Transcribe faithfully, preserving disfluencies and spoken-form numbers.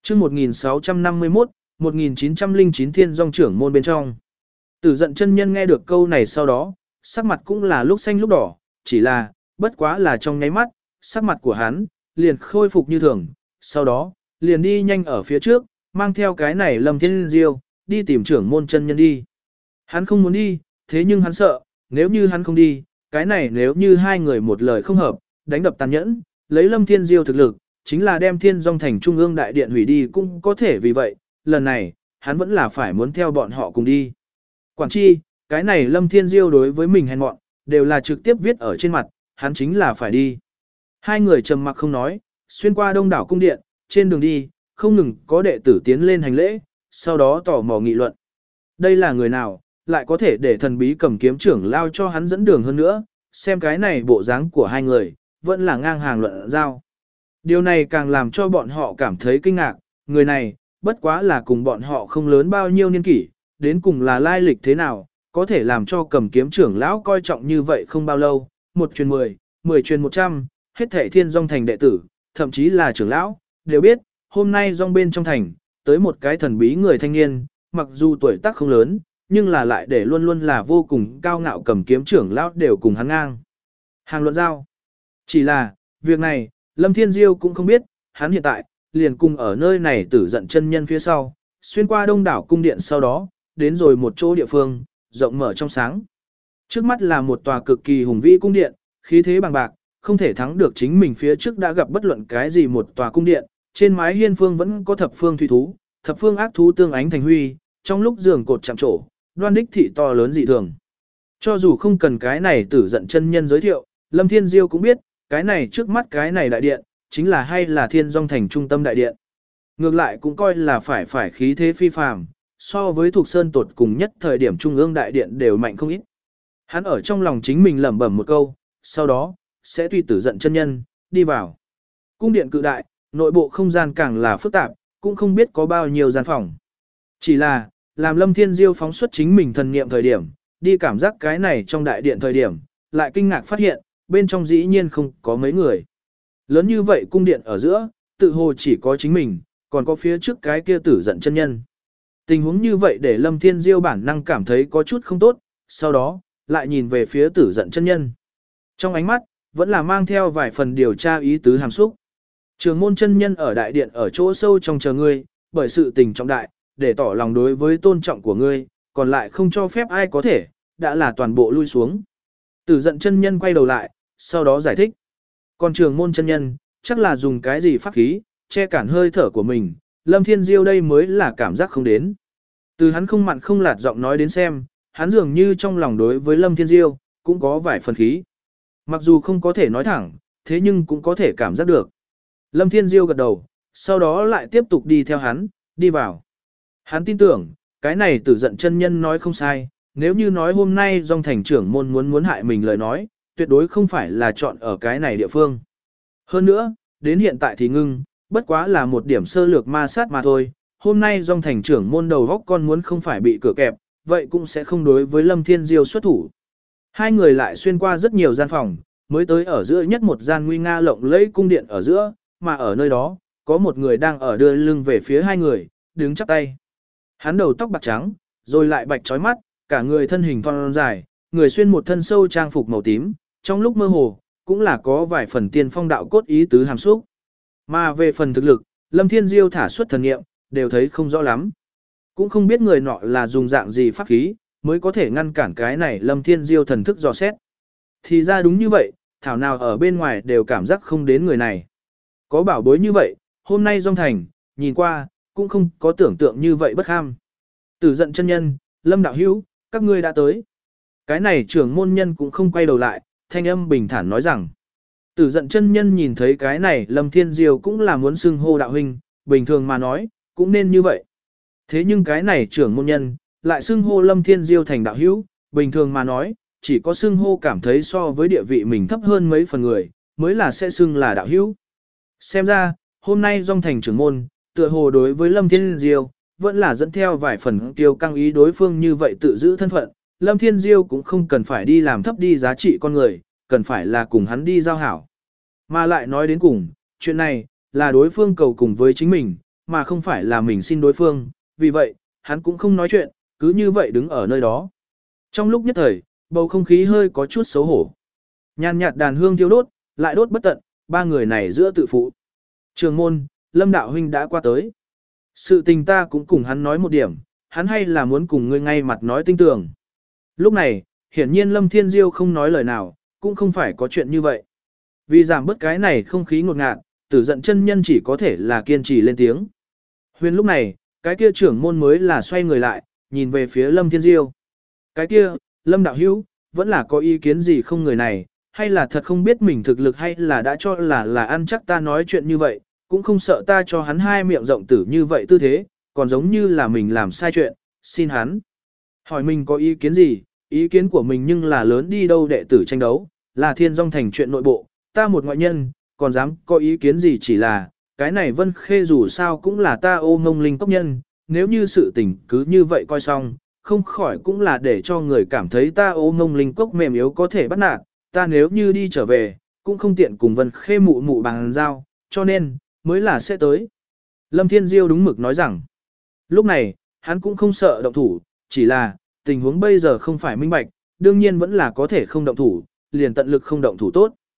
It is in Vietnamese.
chương một nghìn sáu trăm năm mươi mốt, một nghìn chín trăm lẻ chín Thiên Dòng trưởng môn bên trong. Tử Dận chân nhân nghe được câu này sau đó, sắc mặt cũng là lúc xanh lúc đỏ, chỉ là, bất quá là trong nháy mắt, sắc mặt của hắn, liền khôi phục như thường, sau đó, liền đi nhanh ở phía trước, mang theo cái này Lâm Thiên Diêu, đi tìm trưởng môn chân nhân đi. Hắn không muốn đi, thế nhưng hắn sợ, nếu như hắn không đi, cái này nếu như hai người một lời không hợp, đánh đập tàn nhẫn, lấy Lâm Thiên Diêu thực lực, chính là đem Thiên Dòng thành trung ương đại điện hủy đi cũng có thể vì vậy, lần này, hắn vẫn là phải muốn theo bọn họ cùng đi. Quản chi, cái này Lâm Thiên Diêu đối với mình hèn mọn, đều là trực tiếp viết ở trên mặt, hắn chính là phải đi. Hai người trầm mặc không nói, xuyên qua đông đảo cung điện, trên đường đi, không ngừng có đệ tử tiến lên hành lễ, sau đó tỏ mò nghị luận. Đây là người nào, lại có thể để thần bí cầm kiếm trưởng lao cho hắn dẫn đường hơn nữa, xem cái này bộ dáng của hai người, vẫn là ngang hàng luận giao. Điều này càng làm cho bọn họ cảm thấy kinh ngạc, người này, bất quá là cùng bọn họ không lớn bao nhiêu niên kỷ, đến cùng là lai lịch thế nào, có thể làm cho cầm kiếm trưởng lão coi trọng như vậy không bao lâu, một truyền mười, mười truyền một trăm, hết thảy Thiên Dòng thành đệ tử, thậm chí là trưởng lão, đều biết, hôm nay Dòng bên trong thành, tới một cái thần bí người thanh niên, mặc dù tuổi tác không lớn, nhưng là lại để luôn luôn là vô cùng cao ngạo cầm kiếm trưởng lão đều cùng hắn ngang. Hàng luận giao. Chỉ là, việc này, Lâm Thiên Diêu cũng không biết, hắn hiện tại, liền cùng ở nơi này Tử Dận chân nhân phía sau, xuyên qua đông đảo cung điện sau đó, đến rồi một chỗ địa phương, rộng mở trong sáng. Trước mắt là một tòa cực kỳ hùng vĩ cung điện, khí thế bằng bạc, không thể thắng được chính mình phía trước đã gặp bất luận cái gì một tòa cung điện, trên mái hiên phương vẫn có thập phương thủy thú, thập phương ác thú tương ánh thành huy, trong lúc giường cột chạm trổ, đoan đích thị to lớn dị thường. Cho dù không cần cái này Tử Dận chân nhân giới thiệu, Lâm Thiên Diêu cũng biết, cái này trước mắt cái này đại điện, chính là hay là Thiên Dòng thành trung tâm đại điện. Ngược lại cũng coi là phải phải khí thế phi phàm, so với thuộc sơn tột cùng nhất thời điểm trung ương đại điện đều mạnh không ít. Hắn ở trong lòng chính mình lẩm bẩm một câu, sau đó, sẽ tùy Tử Dận chân nhân, đi vào. Cung điện cự đại, nội bộ không gian càng là phức tạp, cũng không biết có bao nhiêu gian phòng. Chỉ là, làm Lâm Thiên Diêu phóng xuất chính mình thần niệm thời điểm, đi cảm giác cái này trong đại điện thời điểm, lại kinh ngạc phát hiện, bên trong dĩ nhiên không có mấy người. Lớn như vậy cung điện ở giữa, tự hồ chỉ có chính mình, còn có phía trước cái kia Tử Dận chân nhân. Tình huống như vậy để Lâm Thiên Diêu bản năng cảm thấy có chút không tốt, sau đó, lại nhìn về phía Tử Dận chân nhân. Trong ánh mắt, vẫn là mang theo vài phần điều tra ý tứ hàm xúc. Trường môn chân nhân ở đại điện ở chỗ sâu trong chờ ngươi, bởi sự tình trọng đại, để tỏ lòng đối với tôn trọng của ngươi, còn lại không cho phép ai có thể, đã là toàn bộ lui xuống. Tử Dận chân nhân quay đầu lại, sau đó giải thích. Còn trường môn chân nhân, chắc là dùng cái gì pháp khí, che cản hơi thở của mình, Lâm Thiên Diêu đây mới là cảm giác không đến. Từ hắn không mặn không lạt giọng nói đến xem, hắn dường như trong lòng đối với Lâm Thiên Diêu, cũng có vài phần khí. Mặc dù không có thể nói thẳng, thế nhưng cũng có thể cảm giác được. Lâm Thiên Diêu gật đầu, sau đó lại tiếp tục đi theo hắn, đi vào. Hắn tin tưởng, cái này Tử Dận chân nhân nói không sai, nếu như nói hôm nay Dòng thành trưởng môn muốn muốn hại mình lời nói, tuyệt đối không phải là chọn ở cái này địa phương. Hơn nữa, đến hiện tại thì ngưng, bất quá là một điểm sơ lược ma sát mà thôi, hôm nay Dòng thành trưởng môn đầu góc con muốn không phải bị cửa kẹp, vậy cũng sẽ không đối với Lâm Thiên Diêu xuất thủ. Hai người lại xuyên qua rất nhiều gian phòng, mới tới ở giữa nhất một gian nguy nga lộng lẫy cung điện ở giữa, mà ở nơi đó, có một người đang ở đưa lưng về phía hai người, đứng chắp tay. Hắn đầu tóc bạc trắng, rồi lại bạch trói mắt, cả người thân hình thon dài, người xuyên một thân sâu trang phục màu tím, trong lúc mơ hồ, cũng là có vài phần tiên phong đạo cốt ý tứ hàm xúc. Mà về phần thực lực, Lâm Thiên Diêu thả xuất thần nghiệm, đều thấy không rõ lắm. Cũng không biết người nọ là dùng dạng gì pháp khí, mới có thể ngăn cản cái này Lâm Thiên Diêu thần thức dò xét. Thì ra đúng như vậy, thảo nào ở bên ngoài đều cảm giác không đến người này. Có bảo bối như vậy, hôm nay Dòng thành, nhìn qua, cũng không có tưởng tượng như vậy bất ham. Tử Dận chân nhân, Lâm đạo hữu, các ngươi đã tới. Cái này trưởng môn nhân cũng không quay đầu lại, thanh âm bình thản nói rằng. Tử Dận chân nhân nhìn thấy cái này Lâm Thiên Diêu cũng là muốn xưng hô đạo huynh, bình thường mà nói, cũng nên như vậy. Thế nhưng cái này trưởng môn nhân, lại xưng hô Lâm Thiên Diêu thành đạo hữu, bình thường mà nói, chỉ có xưng hô cảm thấy so với địa vị mình thấp hơn mấy phần người, mới là sẽ xưng là đạo hữu. Xem ra, hôm nay Dòng thành trưởng môn, tựa hồ đối với Lâm Thiên Diêu, vẫn là dẫn theo vài phần tiêu căng ý đối phương như vậy tự giữ thân phận, Lâm Thiên Diêu cũng không cần phải đi làm thấp đi giá trị con người, cần phải là cùng hắn đi giao hảo. Mà lại nói đến cùng, chuyện này, là đối phương cầu cùng với chính mình, mà không phải là mình xin đối phương, vì vậy, hắn cũng không nói chuyện, cứ như vậy đứng ở nơi đó. Trong lúc nhất thời, bầu không khí hơi có chút xấu hổ. Nhàn nhạt đàn hương thiêu đốt, lại đốt bất tận, ba người này giữa tự phụ. Trường môn, Lâm đạo huynh đã qua tới. Sự tình ta cũng cùng hắn nói một điểm, hắn hay là muốn cùng ngươi ngay mặt nói tinh tường. Lúc này, hiển nhiên Lâm Thiên Diêu không nói lời nào, cũng không phải có chuyện như vậy. Vì giảm bớt cái này không khí ngột ngạt, Tử Giận chân nhân chỉ có thể là kiên trì lên tiếng. Huyền lúc này, cái kia trưởng môn mới là xoay người lại, nhìn về phía Lâm Thiên Diêu. Cái kia, Lâm đạo hữu, vẫn là có ý kiến gì không người này, hay là thật không biết mình thực lực hay là đã cho là là ăn chắc ta nói chuyện như vậy, cũng không sợ ta cho hắn hai miệng rộng tử như vậy tư thế, còn giống như là mình làm sai chuyện, xin hắn. Hỏi mình có ý kiến gì, ý kiến của mình nhưng là lớn đi đâu đệ tử tranh đấu, là thiên dòng thành chuyện nội bộ, ta một ngoại nhân, còn dám có ý kiến gì chỉ là, cái này Vân Khê dù sao cũng là ta ô ngông linh cốc nhân, nếu như sự tình cứ như vậy coi xong, không khỏi cũng là để cho người cảm thấy ta ô ngông linh cốc mềm yếu có thể bắt nạt, ta nếu như đi trở về, cũng không tiện cùng Vân Khê mụ mụ bằng giao, cho nên, mới là sẽ tới. Lâm Thiên Diêu đúng mực nói rằng, lúc này, hắn cũng không sợ động thủ, chỉ là, tình huống bây giờ không phải minh bạch, đương nhiên vẫn là có thể không động thủ, liền tận lực không động thủ tốt.